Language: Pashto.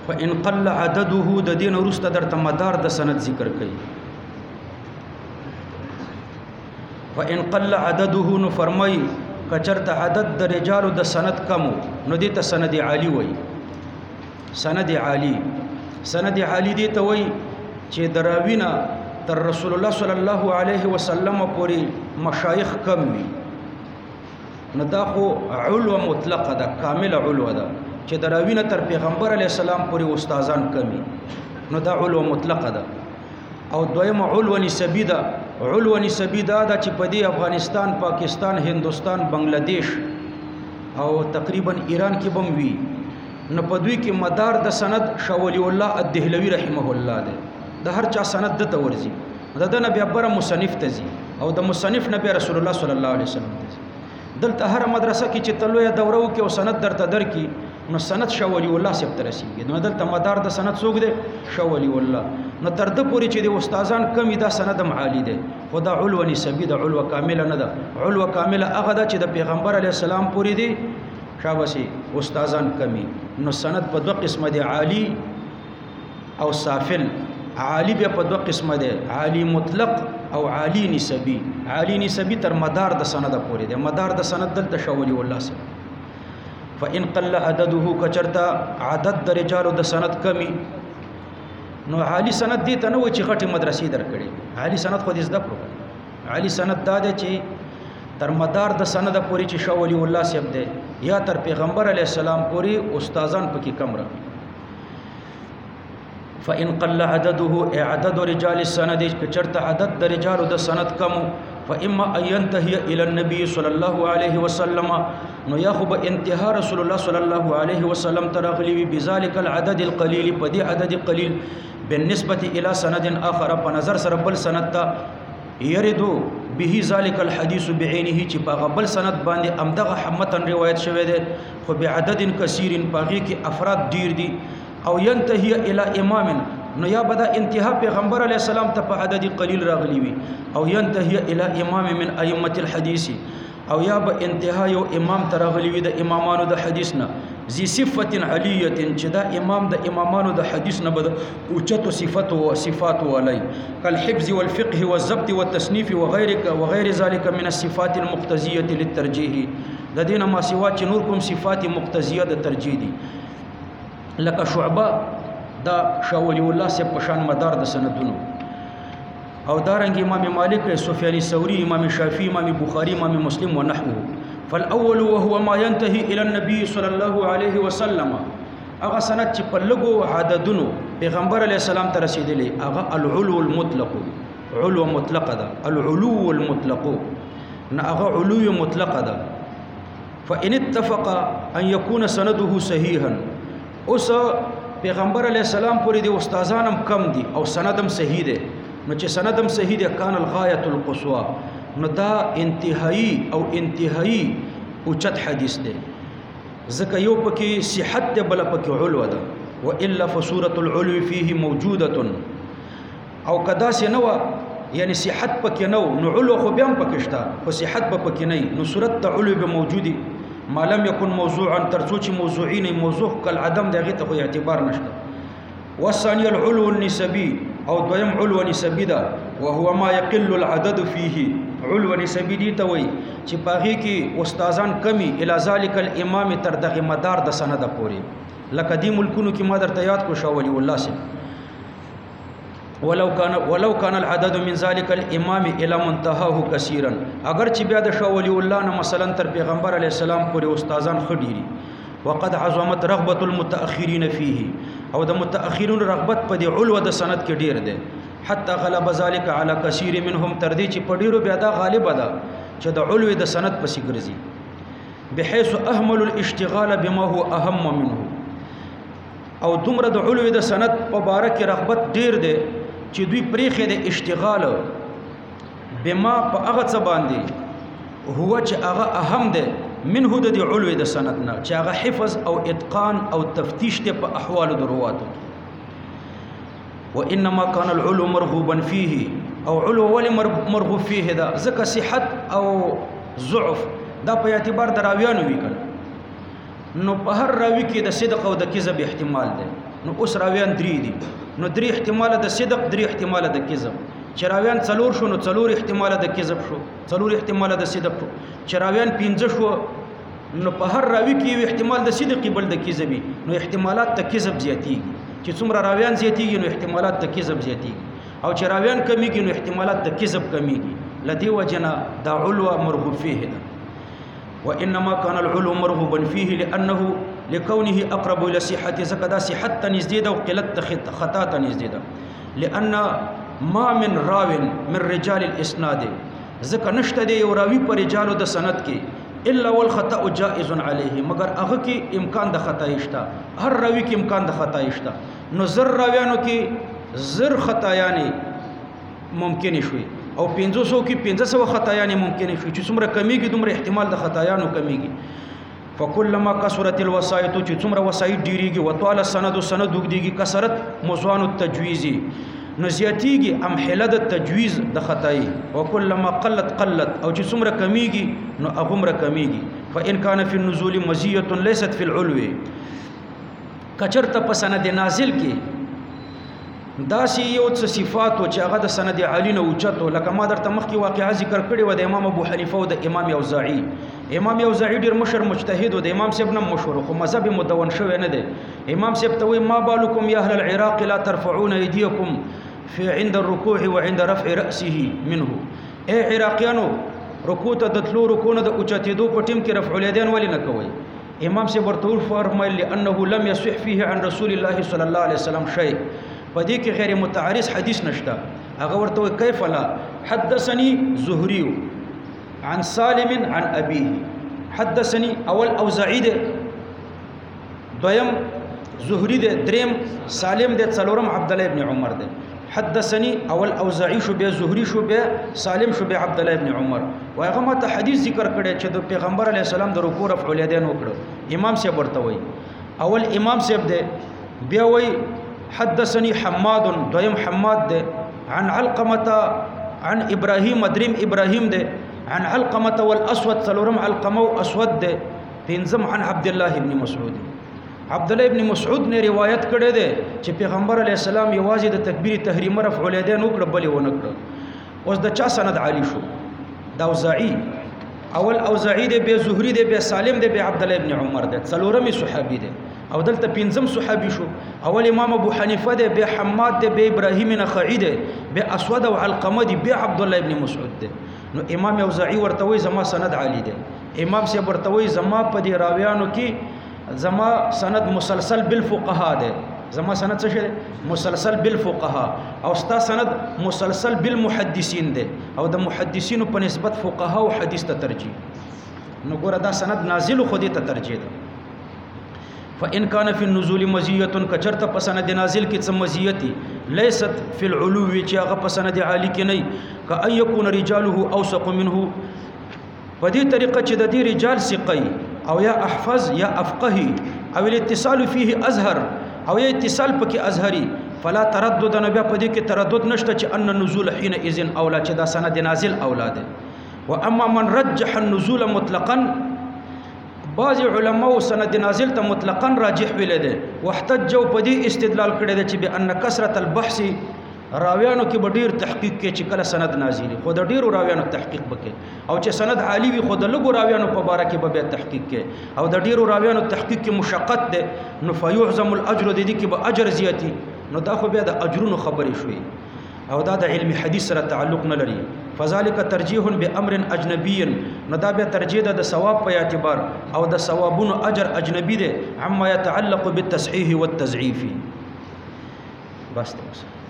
فإن قل عدده د دین ورسته درته مدار د سند ذکر کوي. فإن قل عدده نو فرمای کچرته عدد د رجالو د سند کمو نو دې ته سند عالی وای. سند عالی دې ته وای چې دراوینا تر رسول الله صلی الله علیه وسلم پورې مشایخ کم وي. نو دا خو علو مطلقه ده، کامل علو ده چې دراوینا تر پیغمبر علی السلام پورې استادان کمی، نو دا علو مطلقه ده. او دویم علو نسبی ده. علو نسبی ده چې په دې افغانستان، پاکستان، هندوستان، بنگلاديش او تقریبا ایران کې بم وی. نو په دوی کې مدار د سند شاه ولی الله الدهلوی رحمه الله ده. د هر چا سند د تورزی د نبی ابره مصنف تزي او د مصنف نبی رسول الله صلی الله علیه وسلم تزي. دلته هر مدرسه کې چې تلوې دوره وکي او سند درته درکې نو سند شاه ولی الله سپ ترسيږي. نو دلته مدار د سند څوک دی؟ شاه ولی الله. نو تر د پوري چې د استادان کمی دا سند عالی دی، خدا علو نسبی د علو کامل نه ده. علو کامل هغه ده چې د پیغمبر علی السلام پوری دی، شابسي استادان کمی. نو سند په دوه قسمه دی، عالی او سافل. عالی بیا په دوه قسمه دی، عالی مطلق او عالی نسبی. عالی نسبی تر مدار د سند پوری دی، مدار د سند دلته شاه ولی الله سره. فإن قل عدده کچرتا عدد د رجالو د سند کمی نو عالی سند دی ته نو چې غټي مدرسې درکړي. عالی سند خو دې زده کړو. عالی سند دا دی چې تر مدار د سند پوری چې شاه ولی الله سیب دی یا تر پیغمبر علی السلام پوری استادان پکې کم را. فإن قل عدده عدد رجال السند کچرتا عدد د رجالو د سند کم فإما أن ينتهي إلى النبي صلى الله عليه وسلم نو ياخب انتهاء رسول الله صلى الله عليه وسلم ترغلي بذلك العدد القليل بدي عدد قليل بالنسبة إلى سند آخر بنظر سربل سند يرد به ذلك الحديث بعينه چې په بل سند باندې امدغه حمتن روایت شوه ده خو بعدد كثير باغي کې افراد ډیر دي. او ينتهي الى امام نو یا بدا انتها پیغمبر علیہ السلام ته په عدد قلیل راغلی وي. او ينتهي الى امام من ائمه الحديث او یا به انتها یو امام ته راغلی وي د امامانو د حدیث نه ذی صفه علیه چې دا امام د امامانو د حدیث نه بد اوچتو صفات علی کالحفظ والفقه والضبط والتصنيف وغير ذلك من الصفات المقتضيه للترجيح. د دینه ما سوا چې نور کوم صفات مقتضیه د ترجیح دي لکه شعبه دا شاه ولی الله سے پشان مدار د سندونو او دارنګ امام مالک، سفیان ثوری، امام شافعی، امام بخاری، امام مسلم ونحوه. فالاول وهو ما ينتهي الى النبي صلى الله عليه وسلم اغه سند چې په لګو عددونو پیغمبر علی السلام ته رسیدلی اغه العلو المطلق. علو مطلق ده، العلو المطلق نه اغه علو مطلق ده. فان اتفق ان يكون سنده صحيحا اوس پیغمبر علیہ السلام پوری دی استادانم کم دي او سندم صحیح دی نو چې سندم صحیح دی کان الغایه القصوى نو دا انتهایی او انتهایی اوچت حدیث دی. ځکه یو پکې صحت دی بل پکې علو ده. والا فصوره العلو فيه موجوده او کدا سينو یعنی صحت پکې نو علو خو بیا پکې شته خو صحت پکې نه نو صورت علو به موجودي ما لم يكن موضوعا ترسوچ موضوعين موضوع کل عدم دغه ته اعتبار نشته. والثاني العلو النسبي او دویم علو نسبی ده وهو ما يقل العدد فيه. علو نسبی دي ته وای چې پاغي کې استادان کمی الى ذلك الامام تر دغه مدار د سند پوري لکه دی ملکونو کې ما درته یاد کو شاه ولی الله سي ولو كان العدد من ذلك الامام الى منتهاه كثيرا اگر چې بیا د شاه ولی الله نه مثلا تر پیغمبر علی السلام پورې استادان خډيري وقد عظمت رغبه المتاخرين فيه او د متاخرون رغبت په دی علو د سند کې ډیر ده حتى غلب ذلك على كثير منهم تر دې چې په ډیرو بیا دا غالب ده چې د علو د سند پسې ګرځي بحيث اهمل الاشتغال بما هو اهم منه او دومره د علو د سند په باره کې رغبت ډیر ده چې دوی پریخه د اشتغال بما په هغه څه باندې هو چې هغه اهم ده منه د علو د سند نه چې هغه حفظ او اتقان او تفتیش ته په احوال د رواتو. وانما كان العلو مرغوبا فيه او علو ول مرغوب فيه ده ځکه صحت او ضعف دا په اعتبار دراویانو وکړ نو په هر راوي کې د صدق او د کذب احتمال ده نو اوس راویان درې دي نو درې احتمال د صدق درې احتمال د کذب چې راویان څلور شو نو څلور احتمال د کذب شو څلور احتمال د صدق شو چې راویان پنځه شو نو په هر راوي کې یو احتمال د صدق بل د کذبي نو احتمالات د کذب زیاتیږي چې څومره راویان زیاتیږي نو احتمالات د کذب زیاتیږي او چې راویان کمیږي نو احتمالات د کذب کمیږي لدی وجنا دا علو مرغوب فيه ده وانما كان العلو مرغوبا فيه لانه لكونه اقرب الى صحه زكدا صحت نزيد وقلت خطا نزيد لان ما من راو من رجال الاسناد ذکر نشته دی یو راوی پر رجالو د سند کې الا والخطا جائز عليه مگر هغه کې امکان د خطا شته هر راوی کې امکان د خطا شته نو زر راویانو کې زر خطایانی ممکن شوي او 500 کې 500 خطایانی ممکن شوي چې څومره کمیږي دومره احتمال د خطایانو کمیږي فكلما كثرت الوسائط چې څومره وسایط ډیریږي وطال سند وګديږي کثرت مزوان التجويز نزياتيږي ام حلد التجويز د خطای وكلما قلت او چې څومره کمیږي نو هغه کمیږي فان كان في النزول مزيه ليست في العلو کچرته په سند نازل کې داسې یو څه صفات او چې هغه د سند عالی نه اوچتو لکه ما درته مخکې واقعا ذکر کړی و د امام ابو حنیفه او د امام اوزاعی ډیر مشر مجتهد او د امام صاحب نه مشهور خو مذهب مدون شوی نه دی امام صاحب ته وی ما بالکم یا اهل العراق لا ترفعون ايديكم في عند الركوع وعند رفع راسه منه اے عراقیانو رکوع ته د تلو رکوع نه د اوچتېدو په ټیم کې رفع الیدین ولې نه کوي امام صاحب ورته فرمایل لانه لم يصح فيه عن رسول الله صلى الله عليه وسلم شيء پدې کې غیر متعارض حدیث نشته هغه ورته کیف لا حدثني زهري عن سالم عن ابيه حدثني اول اوزاعي ده دویم زهري ده دریم سالم ده څلورم عبد الله ابن عمر ده حدثني اول اوزاعي شو به زهري شو به سالم شو به عبد الله ابن عمر وهغه ماته حدیث ذکر کړي چې د پیغمبر علی السلام د رکوع رفع الیدین وکړو امام صاحب ورته وای اول امام صاحب ده بیا وای حدثني حماد دویم حماد ده عن علقمه عن ابراهيم دریم ابراهيم ده عن علقمه والاسود څلورم علقمه او اسود ده پنځم عن عبد الله ابن مسعود عبد الله ابن مسعود نے روایت کړی ده چې پیغمبر علی السلام یوازې د تکبیر تحریم رفع الیدین وکړه بلې ونه کړه اوس د چا سند عالی شو دا اوزاعی اول اوزاعی ده به زهری ده به سالم ده به عبد الله ابن عمر ده څلورمي صحابي ده او دلته پنځم صحابي شو اول امام ابو حنیفه ده به حماد ده به ابراهیم نخعی ده به اسود او علقمه ده به عبد الله ابن مسعود ده نو امام اوزاعی ورته وی زما سند عالی ده امام سی ورته وی زما په دې راویانو کې زما سند مسلسل بالفقهاء ده زما سند څه شه مسلسل بالفقهاء او ستا سند مسلسل بالمحدثین ده او د محدثینو په نسبت فقهاء او حدیث ته ترجیح نو ګوره دا سند نازل خو دې ته ترجیح ده فإن كان في النزول مزيه کچرت پسند نازل کی څه مزیتی ليست في العلو چې هغه پسند عالی کې نه ک ان يكون رجاله اوثق منه په دې طریقه چې د دې رجال ثقي او یا احفظ یا افقهي او الاتصال فيه ازهر او یا اتصال پکې ازهري فلا تردد نبي په دې کې تردد نشته چې ان النزول حين اذن اولا چې دا سند نازل اولاده واما من رجح النزول مطلقا بعض علماء سند نازل ته مطلقاً راجح ویل دي واحتجوا په دې استدلال کړی دی چې بان کثرت البحث راویانو کې ډیر تحقیق کې چې کله سند نازل خو د ډیرو راویانو تحقیق وکړي او چې سند عالی وي خو د لګو راویانو په باره کې به تحقیق کې او د ډیرو راویانو تحقیق کې مشقت ده نو فيعظم الاجر د دې کې به اجر زیاتی نو دا خو بیا د اجرونو خبرې شوي او دا د علم حدیث سره تعلق نه لري فذلك ترجیح بامر اجنبي نو دا بیا ترجیح ده د ثواب په اعتبار او د ثوابونو اجر اجنبي ده عما يتعلق بالتصحيح والتضعيف بس